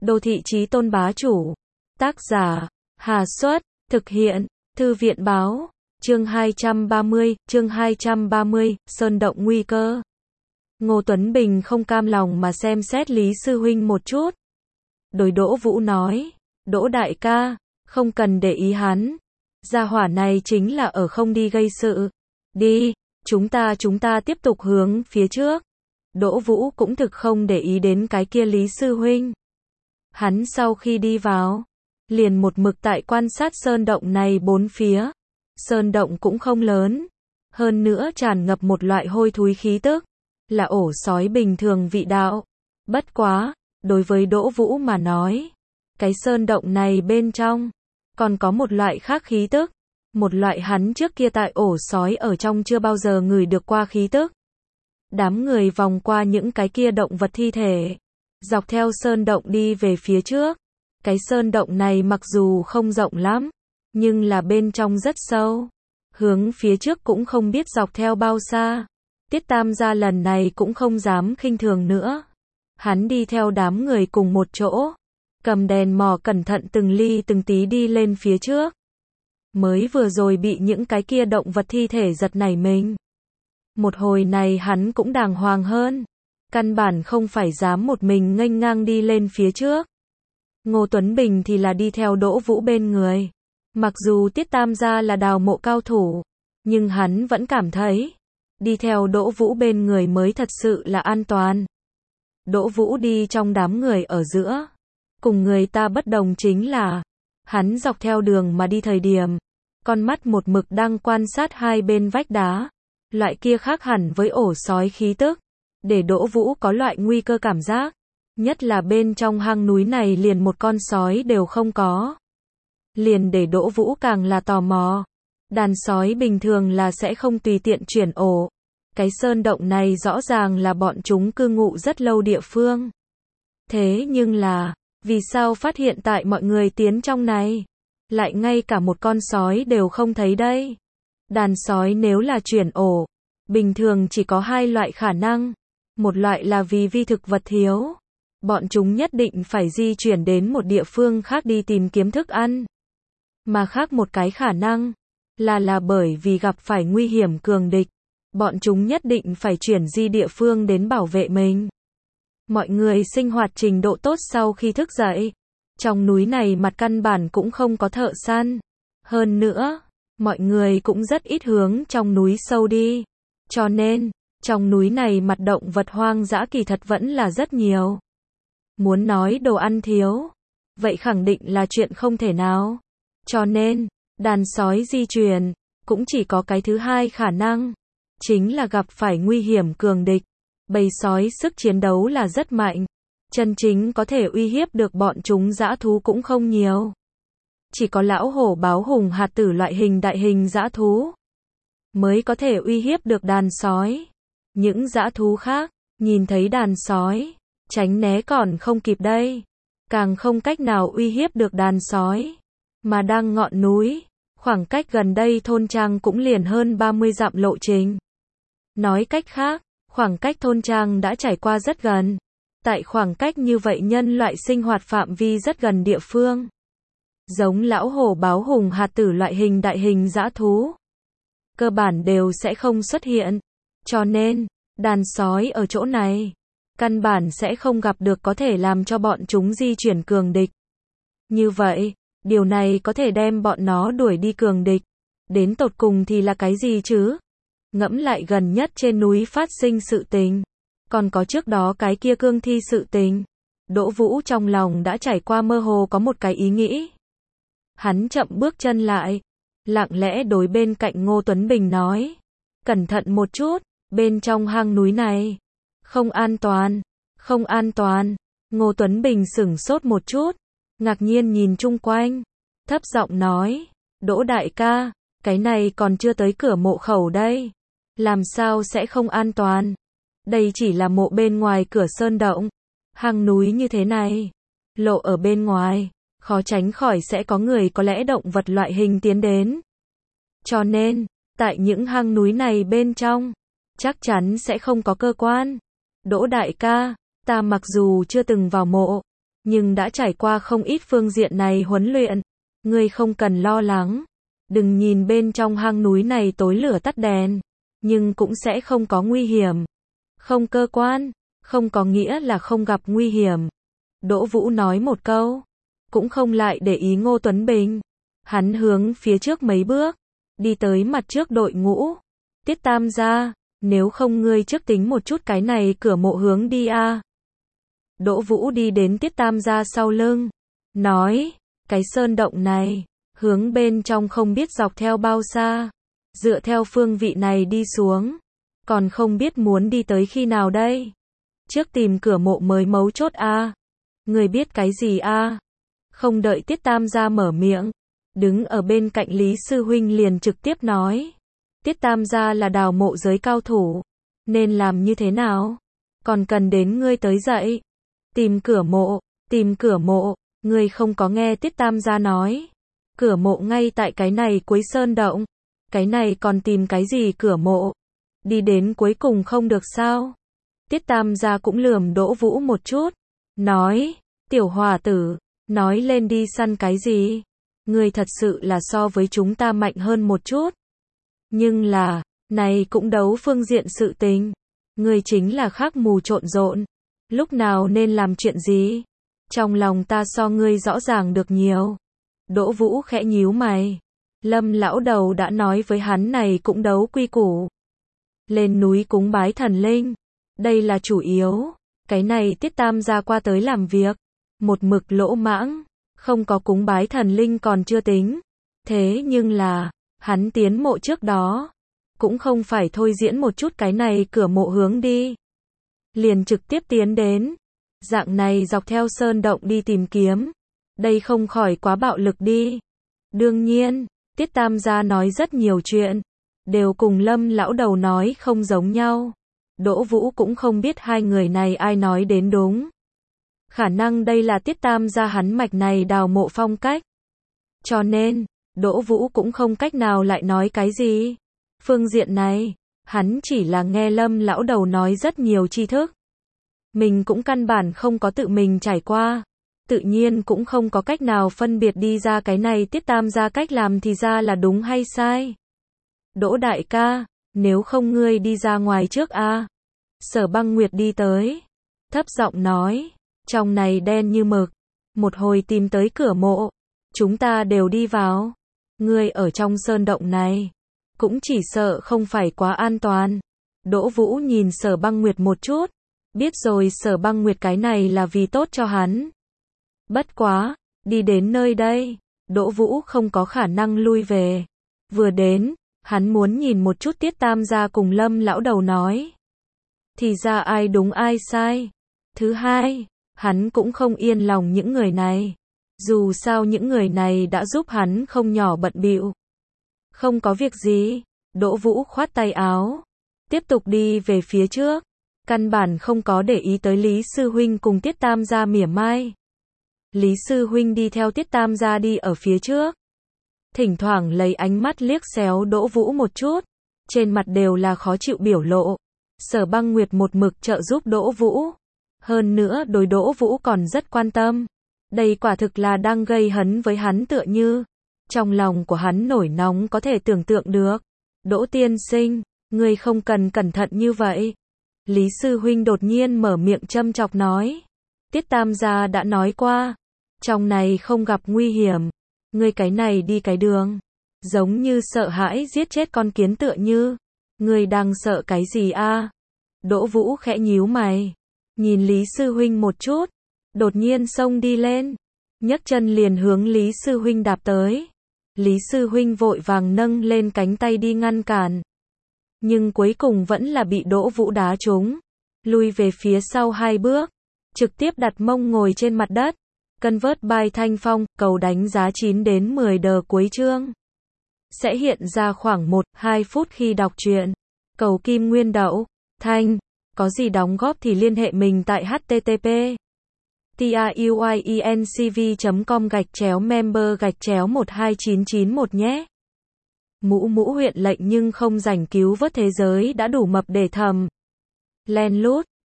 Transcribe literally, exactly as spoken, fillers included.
Đô thị chí tôn bá chủ. Tác giả, Hà Xuất, thực hiện, Thư viện báo, chương hai trăm ba mươi, chương hai trăm ba mươi, Sơn động nguy cơ. Ngô Tuấn Bình không cam lòng mà xem xét Lý Sư Huynh một chút. Đối Đỗ Vũ nói, Đỗ đại ca, không cần để ý hắn. Gia hỏa này chính là ở không đi gây sự. Đi, chúng ta chúng ta tiếp tục hướng phía trước. Đỗ Vũ cũng thực không để ý đến cái kia Lý Sư Huynh. Hắn sau khi đi vào, liền một mực tại quan sát sơn động này bốn phía. Sơn động cũng không lớn, hơn nữa tràn ngập một loại hôi thối khí tức, là ổ sói bình thường vị đạo. Bất quá, đối với Đỗ Vũ mà nói, cái sơn động này bên trong, còn có một loại khác khí tức, một loại hắn trước kia tại ổ sói ở trong chưa bao giờ ngửi được qua khí tức. Đám người vòng qua những cái kia động vật thi thể, dọc theo sơn động đi về phía trước. Cái sơn động này mặc dù không rộng lắm, nhưng là bên trong rất sâu. Hướng phía trước cũng không biết dọc theo bao xa. Tiết Tam gia lần này cũng không dám khinh thường nữa. Hắn đi theo đám người cùng một chỗ, cầm đèn mò cẩn thận từng ly từng tí đi lên phía trước. Mới vừa rồi bị những cái kia động vật thi thể giật nảy mình. Một hồi này hắn cũng đàng hoàng hơn, căn bản không phải dám một mình nghênh ngang đi lên phía trước. Ngô Tuấn Bình thì là đi theo Đỗ Vũ bên người. Mặc dù Tiết Tam gia là đào mộ cao thủ, nhưng hắn vẫn cảm thấy, đi theo Đỗ Vũ bên người mới thật sự là an toàn. Đỗ Vũ đi trong đám người ở giữa. Cùng người ta bất đồng chính là, hắn dọc theo đường mà đi thời điểm, con mắt một mực đang quan sát hai bên vách đá. Loại kia khác hẳn với ổ sói khí tức, để Đỗ Vũ có loại nguy cơ cảm giác. Nhất là bên trong hang núi này liền một con sói đều không có. Liền để Đỗ Vũ càng là tò mò. Đàn sói bình thường là sẽ không tùy tiện chuyển ổ. Cái sơn động này rõ ràng là bọn chúng cư ngụ rất lâu địa phương. Thế nhưng là, vì sao phát hiện tại mọi người tiến trong này, lại ngay cả một con sói đều không thấy đây? Đàn sói nếu là chuyển ổ, bình thường chỉ có hai loại khả năng. Một loại là vì vi thực vật thiếu. Bọn chúng nhất định phải di chuyển đến một địa phương khác đi tìm kiếm thức ăn. Mà khác một cái khả năng, là là bởi vì gặp phải nguy hiểm cường địch. Bọn chúng nhất định phải chuyển di địa phương đến bảo vệ mình. Mọi người sinh hoạt trình độ tốt sau khi thức dậy. Trong núi này mặt căn bản cũng không có thợ săn. Hơn nữa, mọi người cũng rất ít hướng trong núi sâu đi. Cho nên, trong núi này mặt động vật hoang dã kỳ thật vẫn là rất nhiều. Muốn nói đồ ăn thiếu, vậy khẳng định là chuyện không thể nào. Cho nên, đàn sói di chuyển, cũng chỉ có cái thứ hai khả năng. Chính là gặp phải nguy hiểm cường địch. Bầy sói sức chiến đấu là rất mạnh. Chân chính có thể uy hiếp được bọn chúng dã thú cũng không nhiều. Chỉ có lão hổ báo hùng hạt tử loại hình đại hình dã thú mới có thể uy hiếp được đàn sói. Những dã thú khác, nhìn thấy đàn sói, tránh né còn không kịp đây. Càng không cách nào uy hiếp được đàn sói. Mà đang ngọn núi, khoảng cách gần đây thôn trang cũng liền hơn ba mươi dặm lộ trình. Nói cách khác, khoảng cách thôn trang đã trải qua rất gần. Tại khoảng cách như vậy nhân loại sinh hoạt phạm vi rất gần địa phương. Giống lão hổ báo hùng hạt tử loại hình đại hình dã thú, cơ bản đều sẽ không xuất hiện. Cho nên, đàn sói ở chỗ này, căn bản sẽ không gặp được có thể làm cho bọn chúng di chuyển cường địch. Như vậy, điều này có thể đem bọn nó đuổi đi cường địch. Đến tột cùng thì là cái gì chứ? Ngẫm lại gần nhất trên núi phát sinh sự tình. Còn có trước đó cái kia cương thi sự tình. Đỗ Vũ trong lòng đã trải qua mơ hồ có một cái ý nghĩ. Hắn chậm bước chân lại, lặng lẽ đối bên cạnh Ngô Tuấn Bình nói. Cẩn thận một chút, bên trong hang núi này. Không an toàn, không an toàn. Ngô Tuấn Bình sửng sốt một chút, ngạc nhiên nhìn chung quanh, thấp giọng nói. Đỗ đại ca, cái này còn chưa tới cửa mộ khẩu đây. Làm sao sẽ không an toàn? Đây chỉ là mộ bên ngoài cửa sơn động. Hang núi như thế này, lộ ở bên ngoài, khó tránh khỏi sẽ có người có lẽ động vật loại hình tiến đến. Cho nên, tại những hang núi này bên trong, chắc chắn sẽ không có cơ quan. Đỗ đại ca, ta mặc dù chưa từng vào mộ, nhưng đã trải qua không ít phương diện này huấn luyện. Ngươi không cần lo lắng. Đừng nhìn bên trong hang núi này tối lửa tắt đèn, nhưng cũng sẽ không có nguy hiểm. Không cơ quan, không có nghĩa là không gặp nguy hiểm. Đỗ Vũ nói một câu, cũng không lại để ý Ngô Tuấn Bình. Hắn hướng phía trước mấy bước, đi tới mặt trước đội ngũ. Tiết Tam gia, nếu không ngươi trước tính một chút cái này cửa mộ hướng đi a. À. Đỗ Vũ đi đến Tiết Tam gia sau lưng, nói, cái sơn động này, hướng bên trong không biết dọc theo bao xa, dựa theo phương vị này đi xuống, còn không biết muốn đi tới khi nào đây. Trước tìm cửa mộ mới mấu chốt a. À. Người biết cái gì a? À? Không đợi Tiết Tam gia mở miệng, đứng ở bên cạnh Lý Sư Huynh liền trực tiếp nói. Tiết Tam gia là đào mộ giới cao thủ, nên làm như thế nào? Còn cần đến ngươi tới dậy. Tìm cửa mộ, tìm cửa mộ, ngươi không có nghe Tiết Tam gia nói. Cửa mộ ngay tại cái này cuối sơn động. Cái này còn tìm cái gì cửa mộ? Đi đến cuối cùng không được sao? Tiết Tam gia cũng lườm Đỗ Vũ một chút, nói, tiểu hòa tử, nói lên đi săn cái gì? Ngươi thật sự là so với chúng ta mạnh hơn một chút. Nhưng là, này cũng đấu phương diện sự tình. Ngươi chính là khác mù trộn rộn. Lúc nào nên làm chuyện gì? Trong lòng ta so ngươi rõ ràng được nhiều. Đỗ Vũ khẽ nhíu mày. Lâm lão đầu đã nói với hắn này cũng đấu quy củ. Lên núi cúng bái thần linh. Đây là chủ yếu. Cái này Tiết Tam gia qua tới làm việc. Một mực lỗ mãng. Không có cúng bái thần linh còn chưa tính. Thế nhưng là, hắn tiến mộ trước đó. Cũng không phải thôi diễn một chút cái này cửa mộ hướng đi. Liền trực tiếp tiến đến. Dạng này dọc theo sơn động đi tìm kiếm. Đây không khỏi quá bạo lực đi. Đương nhiên, Tiết Tam gia nói rất nhiều chuyện. Đều cùng Lâm lão đầu nói không giống nhau. Đỗ Vũ cũng không biết hai người này ai nói đến đúng. Khả năng đây là Tiết Tam gia hắn mạch này đào mộ phong cách. Cho nên, Đỗ Vũ cũng không cách nào lại nói cái gì. Phương diện này, hắn chỉ là nghe Lâm lão đầu nói rất nhiều tri thức. Mình cũng căn bản không có tự mình trải qua. Tự nhiên cũng không có cách nào phân biệt đi ra cái này Tiết Tam gia cách làm thì ra là đúng hay sai. Đỗ đại ca, nếu không ngươi đi ra ngoài trước a. À? Sở Băng Nguyệt đi tới, thấp giọng nói, trong này đen như mực, một hồi tìm tới cửa mộ, chúng ta đều đi vào. Ngươi ở trong sơn động này, cũng chỉ sợ không phải quá an toàn. Đỗ Vũ nhìn Sở Băng Nguyệt một chút, biết rồi Sở Băng Nguyệt cái này là vì tốt cho hắn. Bất quá, đi đến nơi đây, Đỗ Vũ không có khả năng lui về. Vừa đến, hắn muốn nhìn một chút Tiết Tam gia cùng Lâm lão đầu nói. Thì ra ai đúng ai sai. Thứ hai, hắn cũng không yên lòng những người này. Dù sao những người này đã giúp hắn không nhỏ bận bịu. Không có việc gì, Đỗ Vũ khoát tay áo, tiếp tục đi về phía trước, căn bản không có để ý tới Lý Sư Huynh cùng Tiết Tam gia mỉa mai. Lý Sư Huynh đi theo Tiết Tam gia đi ở phía trước, thỉnh thoảng lấy ánh mắt liếc xéo Đỗ Vũ một chút, trên mặt đều là khó chịu biểu lộ. Sở Băng Nguyệt một mực trợ giúp Đỗ Vũ, hơn nữa đối Đỗ Vũ còn rất quan tâm. Đây quả thực là đang gây hấn với hắn tựa như. Trong lòng của hắn nổi nóng có thể tưởng tượng được. Đỗ tiên sinh, ngươi không cần cẩn thận như vậy. Lý Sư Huynh đột nhiên mở miệng châm chọc nói. Tiết Tam gia đã nói qua, trong này không gặp nguy hiểm. Ngươi cái này đi cái đường, giống như sợ hãi giết chết con kiến tựa như. Ngươi đang sợ cái gì a? À? Đỗ Vũ khẽ nhíu mày, nhìn Lý Sư Huynh một chút, đột nhiên xông đi lên, nhấc chân liền hướng Lý Sư Huynh đạp tới. Lý Sư Huynh vội vàng nâng lên cánh tay đi ngăn cản. Nhưng cuối cùng vẫn là bị Đỗ Vũ đá trúng, lui về phía sau hai bước, trực tiếp đặt mông ngồi trên mặt đất. Convert by Thanh Phong, cầu đánh giá chín đến mười đờ cuối chương. Sẽ hiện ra khoảng một đến hai phút khi đọc truyện. Cầu Kim Nguyên Đậu, Thanh, có gì đóng góp thì liên hệ mình tại http truyencv chấm com gạch chéo member gạch chéo một hai chín chín một nhé. Mũ mũ huyện lệnh nhưng không rảnh cứu vớt thế giới đã đủ mập để thầm. Len lút.